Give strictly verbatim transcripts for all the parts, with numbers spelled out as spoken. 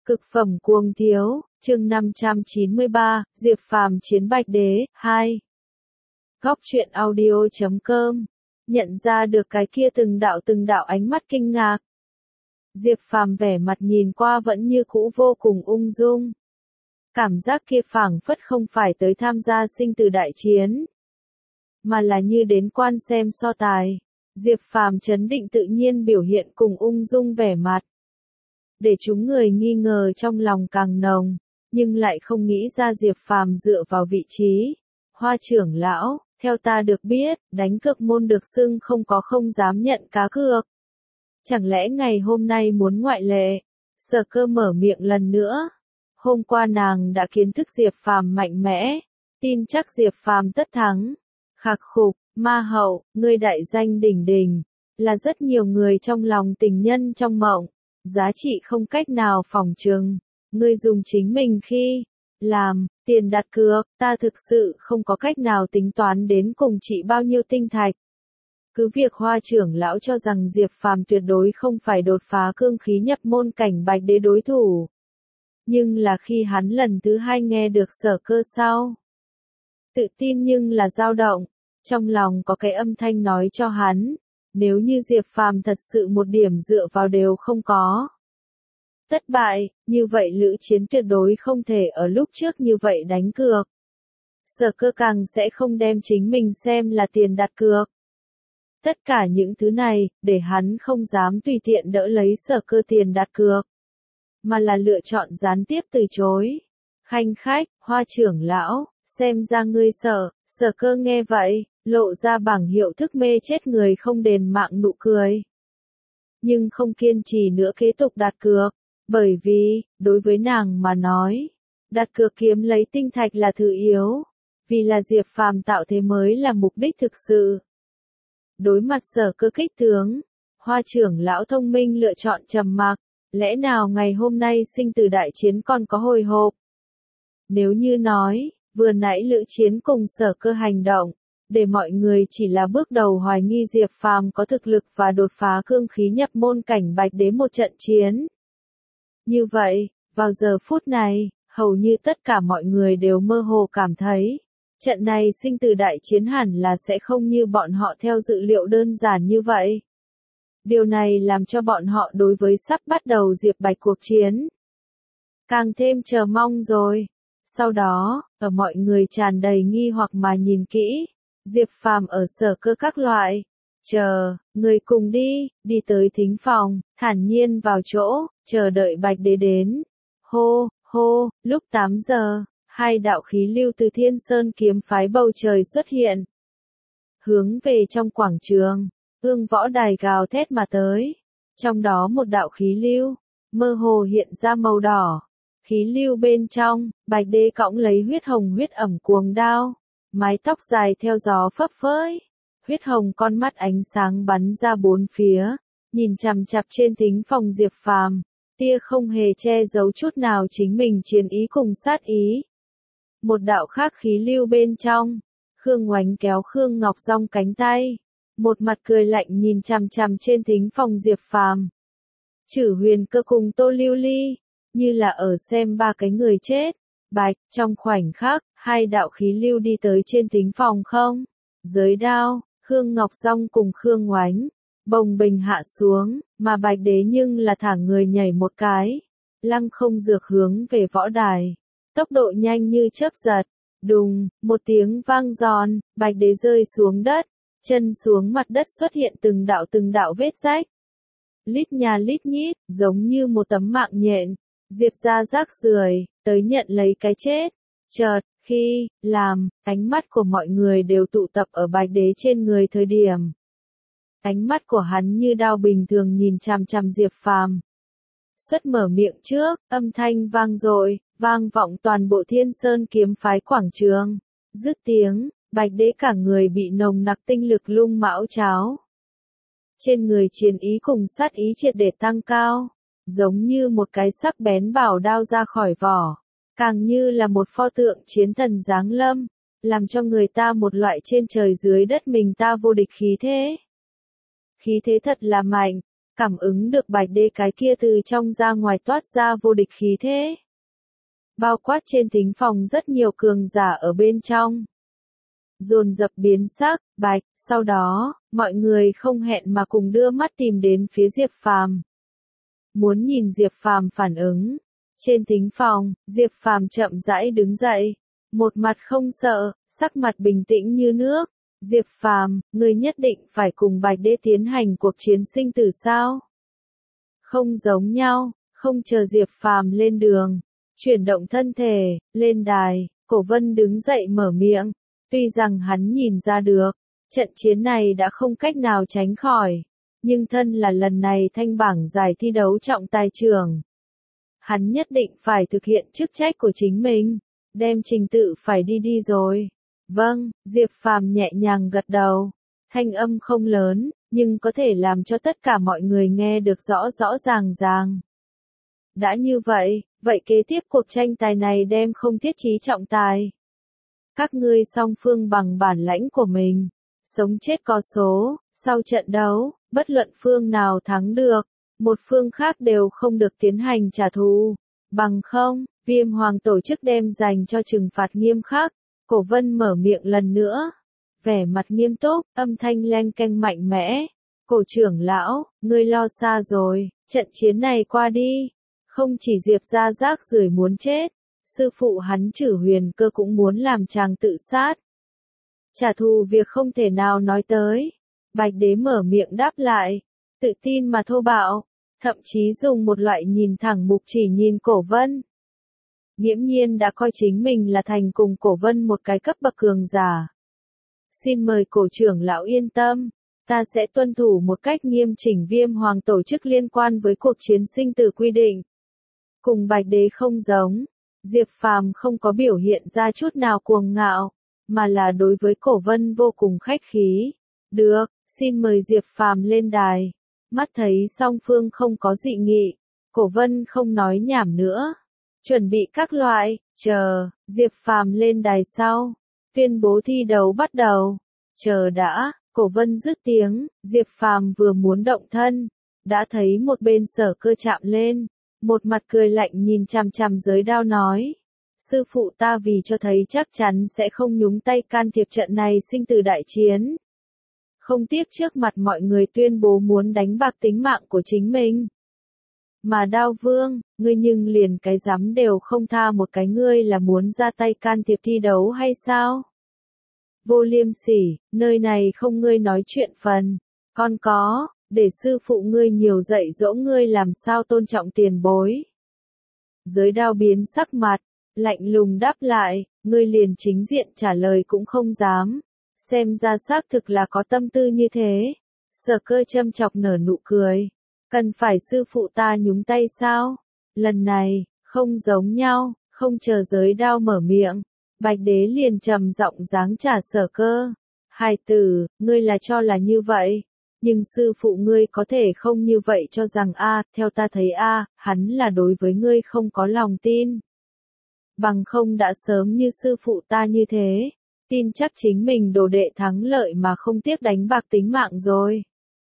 Cực phẩm cuồng thiếu, chương năm trăm chín mươi ba, Diệp Phàm chiến Bạch Đế, hai. Góc truyện audio chấm com, nhận ra được cái kia từng đạo từng đạo ánh mắt kinh ngạc. Diệp Phàm vẻ mặt nhìn qua vẫn như cũ vô cùng ung dung. Cảm giác kia phảng phất không phải tới tham gia sinh tử đại chiến, mà là như đến quan xem so tài. Diệp Phàm trấn định tự nhiên biểu hiện cùng ung dung vẻ mặt, để chúng người nghi ngờ trong lòng càng nồng, nhưng lại không nghĩ ra Diệp Phàm dựa vào vị trí Hoa trưởng lão. Theo ta được biết, đánh cược môn được xưng không có không dám nhận cá cược. Chẳng lẽ ngày hôm nay muốn ngoại lệ? Sở Cơ mở miệng lần nữa. Hôm qua nàng đã kiến thức Diệp Phàm mạnh mẽ, tin chắc Diệp Phàm tất thắng. Khạc khục, ma hậu, ngươi đại danh đỉnh đỉnh, là rất nhiều người trong lòng tình nhân trong mộng, giá trị không cách nào phỏng chừng. Ngươi dùng chính mình khi làm tiền đặt cược, ta thực sự không có cách nào tính toán đến cùng trị bao nhiêu tinh thạch. Cứ việc Hoa trưởng lão cho rằng Diệp Phàm tuyệt đối không phải đột phá cương khí nhập môn cảnh Bạch Đế đối thủ, nhưng là khi hắn lần thứ hai nghe được Sở Cơ sau, tự tin nhưng là dao động, trong lòng có cái âm thanh nói cho hắn, nếu như Diệp Phàm thật sự một điểm dựa vào đều không có, thất bại, như vậy lữ chiến tuyệt đối không thể ở lúc trước như vậy đánh cược. Sở Cơ càng sẽ không đem chính mình xem là tiền đặt cược. Tất cả những thứ này, để hắn không dám tùy tiện đỡ lấy Sở Cơ tiền đặt cược, mà là lựa chọn gián tiếp từ chối. Khanh khách, Hoa trưởng lão, xem ra ngươi sợ. Sở Cơ nghe vậy, lộ ra bảng hiệu thức mê chết người không đền mạng nụ cười. Nhưng không kiên trì nữa kế tục đặt cược, bởi vì, đối với nàng mà nói, đặt cược kiếm lấy tinh thạch là thứ yếu, vì là Diệp Phàm tạo thế mới là mục đích thực sự. Đối mặt Sở Cơ kích tướng, Hoa trưởng lão thông minh lựa chọn trầm mặc, lẽ nào ngày hôm nay sinh tử đại chiến còn có hồi hộp? Nếu như nói, vừa nãy lữ chiến cùng Sở Cơ hành động, để mọi người chỉ là bước đầu hoài nghi Diệp Phàm có thực lực và đột phá cương khí nhập môn cảnh Bạch Đế một trận chiến. Như vậy, vào giờ phút này, hầu như tất cả mọi người đều mơ hồ cảm thấy, trận này sinh tử đại chiến hẳn là sẽ không như bọn họ theo dự liệu đơn giản như vậy. Điều này làm cho bọn họ đối với sắp bắt đầu Diệp Bạch cuộc chiến càng thêm chờ mong rồi. Sau đó, ở mọi người tràn đầy nghi hoặc mà nhìn kỹ, Diệp Phàm ở Sở Cơ các loại, chờ, người cùng đi, đi tới thính phòng, thản nhiên vào chỗ, chờ đợi Bạch Đế đến. Hô, hô, lúc tám giờ, hai đạo khí lưu từ Thiên Sơn kiếm phái bầu trời xuất hiện, hướng về trong quảng trường, Ương Võ Đài gào thét mà tới. Trong đó một đạo khí lưu, mơ hồ hiện ra màu đỏ. Khí lưu bên trong, Bạch Đế cõng lấy huyết hồng huyết ẩm cuồng đao, mái tóc dài theo gió phấp phới, huyết hồng con mắt ánh sáng bắn ra bốn phía, nhìn chằm chằm trên thính phòng Diệp Phàm, tia không hề che giấu chút nào chính mình chiến ý cùng sát ý. Một đạo khác khí lưu bên trong, Khương Oánh kéo Khương Ngọc Dong cánh tay, một mặt cười lạnh nhìn chằm chằm trên thính phòng Diệp Phàm. Chử Huyền Cơ cùng Tô Lưu Ly, như là ở xem ba cái người chết. Bạch, trong khoảnh khắc, hai đạo khí lưu đi tới trên thính phòng không. Giới đao, Khương Ngọc Dong cùng Khương Oánh, bồng bềnh hạ xuống, mà Bạch Đế nhưng là thả người nhảy một cái, lăng không dược hướng về võ đài. Tốc độ nhanh như chớp giật, đùng, một tiếng vang giòn, Bạch Đế rơi xuống đất, chân xuống mặt đất xuất hiện từng đạo từng đạo vết rách. Lít nhà lít nhít, giống như một tấm mạng nhện. Diệp ra rác rưởi, tới nhận lấy cái chết. Chợt, khi, làm, ánh mắt của mọi người đều tụ tập ở Bạch Đế trên người thời điểm. Ánh mắt của hắn như đao bình thường nhìn chằm chằm Diệp Phàm. Xuất mở miệng trước, âm thanh vang dội, vang vọng toàn bộ Thiên Sơn kiếm phái quảng trường. Dứt tiếng, Bạch Đế cả người bị nồng nặc tinh lực lung mão cháo. Trên người chiến ý cùng sát ý triệt để tăng cao, giống như một cái sắc bén bảo đao ra khỏi vỏ, càng như là một pho tượng chiến thần giáng lâm, làm cho người ta một loại trên trời dưới đất mình ta vô địch khí thế. Khí thế thật là mạnh, cảm ứng được bạch đế cái kia từ trong ra ngoài toát ra vô địch khí thế. Bao quát trên thính phòng rất nhiều cường giả ở bên trong. Dồn dập biến sắc, bạch, sau đó, mọi người không hẹn mà cùng đưa mắt tìm đến phía Diệp Phàm. Muốn nhìn Diệp Phàm phản ứng. Trên thính phòng, Diệp Phàm chậm rãi đứng dậy, một mặt không sợ, sắc mặt bình tĩnh như nước. Diệp Phàm, ngươi nhất định phải cùng Bạch Đế tiến hành cuộc chiến sinh tử sao? Không giống nhau, không chờ Diệp Phàm lên đường, chuyển động thân thể, lên đài, Cổ Vân đứng dậy mở miệng, tuy rằng hắn nhìn ra được, trận chiến này đã không cách nào tránh khỏi, nhưng thân là lần này thanh bảng giải thi đấu trọng tài trưởng. Hắn nhất định phải thực hiện chức trách của chính mình, đem trình tự phải đi đi rồi. Vâng, Diệp Phàm nhẹ nhàng gật đầu, thanh âm không lớn, nhưng có thể làm cho tất cả mọi người nghe được rõ rõ ràng ràng. Đã như vậy, vậy kế tiếp cuộc tranh tài này đem không thiết trí trọng tài. Các ngươi song phương bằng bản lãnh của mình, sống chết có số, sau trận đấu, bất luận phương nào thắng được, một phương khác đều không được tiến hành trả thù, bằng không, Viêm Hoàng tổ chức đem dành cho trừng phạt nghiêm khắc. Cổ Vân mở miệng lần nữa, vẻ mặt nghiêm túc, âm thanh leng keng mạnh mẽ. Cổ trưởng lão, ngươi lo xa rồi, trận chiến này qua đi, không chỉ Diệp gia rác rưởi muốn chết, sư phụ hắn Trử Huyền Cơ cũng muốn làm chàng tự sát. Trả thù việc không thể nào nói tới. Bạch Đế mở miệng đáp lại, tự tin mà thô bạo, thậm chí dùng một loại nhìn thẳng mục chỉ nhìn Cổ Vân. Nghiễm nhiên đã coi chính mình là thành cùng Cổ Vân một cái cấp bậc cường giả. Xin mời cổ trưởng lão yên tâm, ta sẽ tuân thủ một cách nghiêm chỉnh Viêm Hoàng tổ chức liên quan với cuộc chiến sinh tử quy định. Cùng Bạch Đế không giống, Diệp Phàm không có biểu hiện ra chút nào cuồng ngạo, mà là đối với Cổ Vân vô cùng khách khí. Được, xin mời Diệp Phàm lên đài. Mắt thấy song phương không có dị nghị, Cổ Vân không nói nhảm nữa. Chuẩn bị các loại, chờ, Diệp Phàm lên đài sau, tuyên bố thi đấu bắt đầu. Chờ đã, Cổ Vân dứt tiếng, Diệp Phàm vừa muốn động thân, đã thấy một bên Sở Cơ chạm lên, một mặt cười lạnh nhìn chằm chằm Giới Đao nói. Sư phụ ta vì cho thấy chắc chắn sẽ không nhúng tay can thiệp trận này sinh tử đại chiến. Không tiếc trước mặt mọi người tuyên bố muốn đánh bạc tính mạng của chính mình. Mà Đao Vương, ngươi nhưng liền cái dám đều không tha một cái, ngươi là muốn ra tay can thiệp thi đấu hay sao? Vô liêm sỉ, nơi này không ngươi nói chuyện phần, còn có, để sư phụ ngươi nhiều dạy dỗ ngươi làm sao tôn trọng tiền bối. Giới Đao biến sắc mặt, lạnh lùng đáp lại, ngươi liền chính diện trả lời cũng không dám, xem ra xác thực là có tâm tư như thế. Sở Cơ châm chọc nở nụ cười. Cần phải sư phụ ta nhúng tay sao? Lần này, không giống nhau, không chờ Giới Đao mở miệng. Bạch Đế liền trầm giọng giáng trả Sở Cơ. Hài tử, ngươi là cho là như vậy. Nhưng sư phụ ngươi có thể không như vậy cho rằng a, theo ta thấy a, hắn là đối với ngươi không có lòng tin. Bằng không đã sớm như sư phụ ta như thế. Tin chắc chính mình đồ đệ thắng lợi mà không tiếc đánh bạc tính mạng rồi.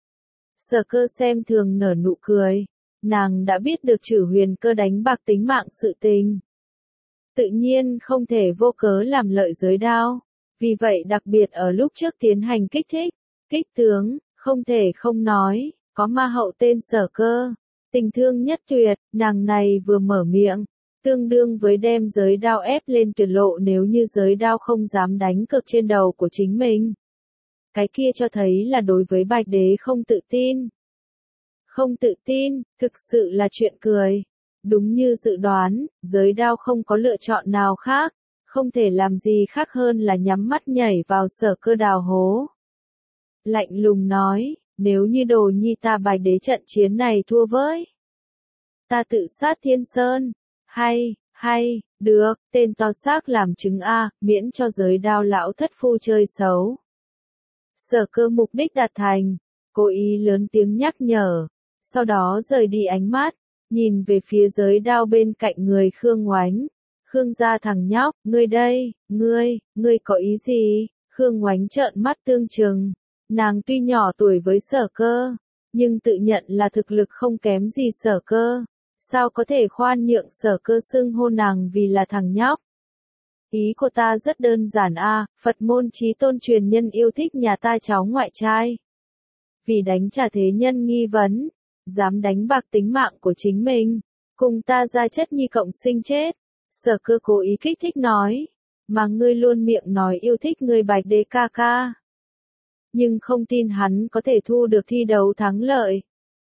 Sở Cơ xem thường nở nụ cười, nàng đã biết được Trử Huyền Cơ đánh bạc tính mạng sự tình. Tự nhiên không thể vô cớ làm lợi Giới Đao, vì vậy đặc biệt ở lúc trước tiến hành kích thích, kích tướng, không thể không nói, có ma hậu tên Sở Cơ, tình thương nhất tuyệt, nàng này vừa mở miệng, tương đương với đem Giới Đao ép lên tuyệt lộ nếu như Giới Đao không dám đánh cược trên đầu của chính mình. Cái kia cho thấy là đối với Bạch Đế không tự tin. Không tự tin, thực sự là chuyện cười. Đúng như dự đoán, Giới Đao không có lựa chọn nào khác, không thể làm gì khác hơn là nhắm mắt nhảy vào Sở Cơ đào hố. Lạnh lùng nói, nếu như đồ nhi ta Bạch Đế trận chiến này thua với, ta tự sát Thiên Sơn. Hay, hay, được, tên to xác làm chứng a, miễn cho Giới Đao lão thất phu chơi xấu. Sở Cơ mục đích đạt thành, cố ý lớn tiếng nhắc nhở, sau đó rời đi ánh mắt, nhìn về phía Giới Đao bên cạnh người Khương Oánh. Khương gia thằng nhóc, ngươi đây, ngươi, ngươi có ý gì? Khương Oánh trợn mắt tương trừng, nàng tuy nhỏ tuổi với Sở Cơ, nhưng tự nhận là thực lực không kém gì Sở Cơ. Sao có thể khoan nhượng Sở Cơ xưng hô nàng vì là thằng nhóc? Ý của ta rất đơn giản a, Phật môn chí tôn truyền nhân yêu thích nhà ta cháu ngoại trai. Vì đánh trả thế nhân nghi vấn, dám đánh bạc tính mạng của chính mình, cùng ta ra chất nhi cộng sinh chết. Sở Cơ cố ý kích thích nói, mà ngươi luôn miệng nói yêu thích người Bạch Đế ca ca. Nhưng không tin hắn có thể thu được thi đấu thắng lợi.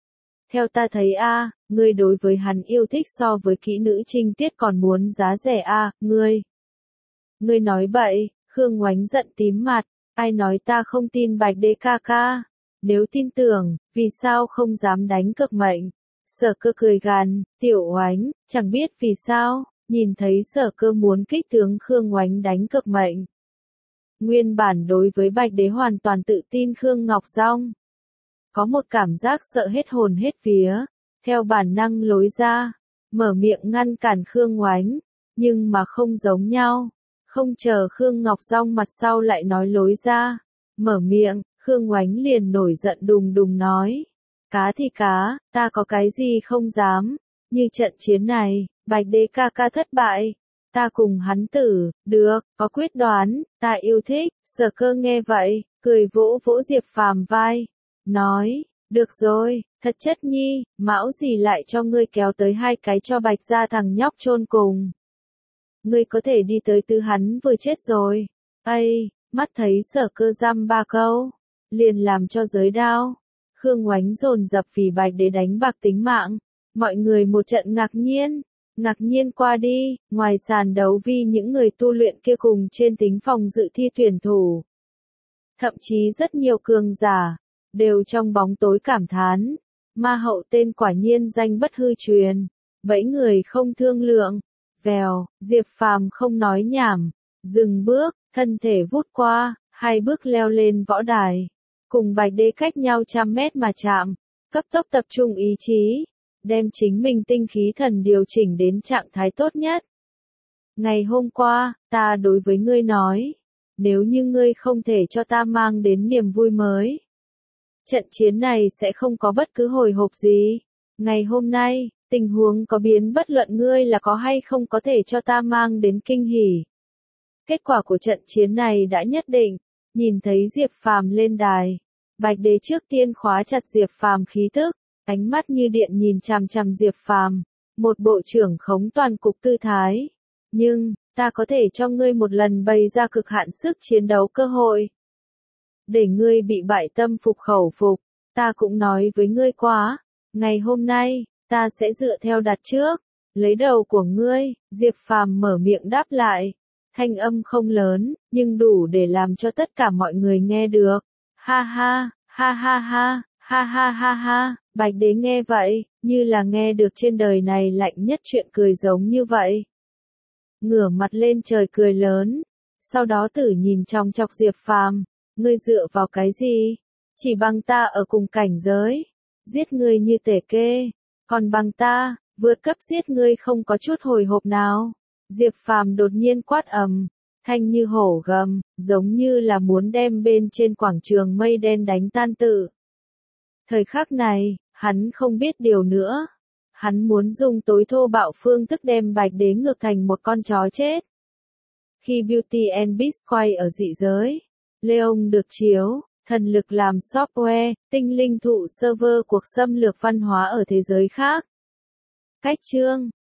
Theo ta thấy a, ngươi đối với hắn yêu thích so với kỹ nữ trinh tiết còn muốn giá rẻ a, ngươi. Ngươi nói bậy, Khương Ngoánh giận tím mặt, ai nói ta không tin Bạch Đế ca ca, nếu tin tưởng, vì sao không dám đánh cược mệnh. Sở Cơ cười gằn, Tiểu Oánh, chẳng biết vì sao, nhìn thấy Sở Cơ muốn kích tướng Khương Ngoánh đánh cược mệnh. Nguyên bản đối với Bạch Đế hoàn toàn tự tin Khương Ngọc Dong. Có một cảm giác sợ hết hồn hết vía, theo bản năng lối ra, mở miệng ngăn cản Khương Ngoánh, nhưng mà không giống nhau. Không chờ Khương Ngọc Dong mặt sau lại nói lối ra, mở miệng, Khương Ngoánh liền nổi giận đùng đùng nói. Cá thì cá, ta có cái gì không dám, như trận chiến này, Bạch Đế ca ca thất bại. Ta cùng hắn tử, được, có quyết đoán, ta yêu thích. Sở Cơ nghe vậy, cười vỗ vỗ Diệp Phàm vai, nói, được rồi, thật chất nhi, mão gì lại cho ngươi kéo tới hai cái cho Bạch gia thằng nhóc chôn cùng. Ngươi có thể đi tới tư hắn vừa chết rồi. Ây, mắt thấy Sở Cơ dăm ba câu, liền làm cho giới đao. Khương Ngoánh dồn dập vì Bạch Đế đánh bạc tính mạng, mọi người một trận ngạc nhiên. Ngạc nhiên qua đi, ngoài sàn đấu vi những người tu luyện kia cùng trên tính phòng dự thi tuyển thủ. Thậm chí rất nhiều cường giả, đều trong bóng tối cảm thán, ma hậu tên quả nhiên danh bất hư truyền, bẫy người không thương lượng. Vèo, Diệp Phàm không nói nhảm, dừng bước, thân thể vút qua, hai bước leo lên võ đài, cùng Bạch Đế cách nhau trăm mét mà chạm, cấp tốc tập trung ý chí. Đem chính mình tinh khí thần điều chỉnh đến trạng thái tốt nhất. Ngày hôm qua, ta đối với ngươi nói, nếu như ngươi không thể cho ta mang đến niềm vui mới, trận chiến này sẽ không có bất cứ hồi hộp gì. Ngày hôm nay, tình huống có biến bất luận ngươi là có hay không có thể cho ta mang đến kinh hỉ. Kết quả của trận chiến này đã nhất định, nhìn thấy Diệp Phàm lên đài, Bạch Đế trước tiên khóa chặt Diệp Phàm khí tức. Ánh mắt như điện nhìn chằm chằm Diệp Phàm, một bộ trưởng khống toàn cục tư thái. Nhưng, ta có thể cho ngươi một lần bày ra cực hạn sức chiến đấu cơ hội. Để ngươi bị bại tâm phục khẩu phục, ta cũng nói với ngươi quá. Ngày hôm nay, ta sẽ dựa theo đặt trước, lấy đầu của ngươi. Diệp Phàm mở miệng đáp lại. Thanh âm không lớn, nhưng đủ để làm cho tất cả mọi người nghe được. Ha ha, ha ha ha, ha ha ha ha. Bạch Đế nghe vậy, như là nghe được trên đời này lạnh nhất chuyện cười giống như vậy. Ngửa mặt lên trời cười lớn, sau đó tử nhìn trong chọc Diệp Phàm, ngươi dựa vào cái gì? Chỉ bằng ta ở cùng cảnh giới, giết ngươi như tể kê, còn bằng ta, vượt cấp giết ngươi không có chút hồi hộp nào. Diệp Phàm đột nhiên quát ầm, thanh như hổ gầm, giống như là muốn đem bên trên quảng trường mây đen đánh tan tự. Thời khắc này, hắn không biết điều nữa. Hắn muốn dùng tối thô bạo phương thức đem Bạch Đế ngược thành một con chó chết. Khi Beauty and Beast quay ở dị giới, Leon được chiếu, thần lực làm software, tinh linh thụ server cuộc xâm lược văn hóa ở thế giới khác. Cách chương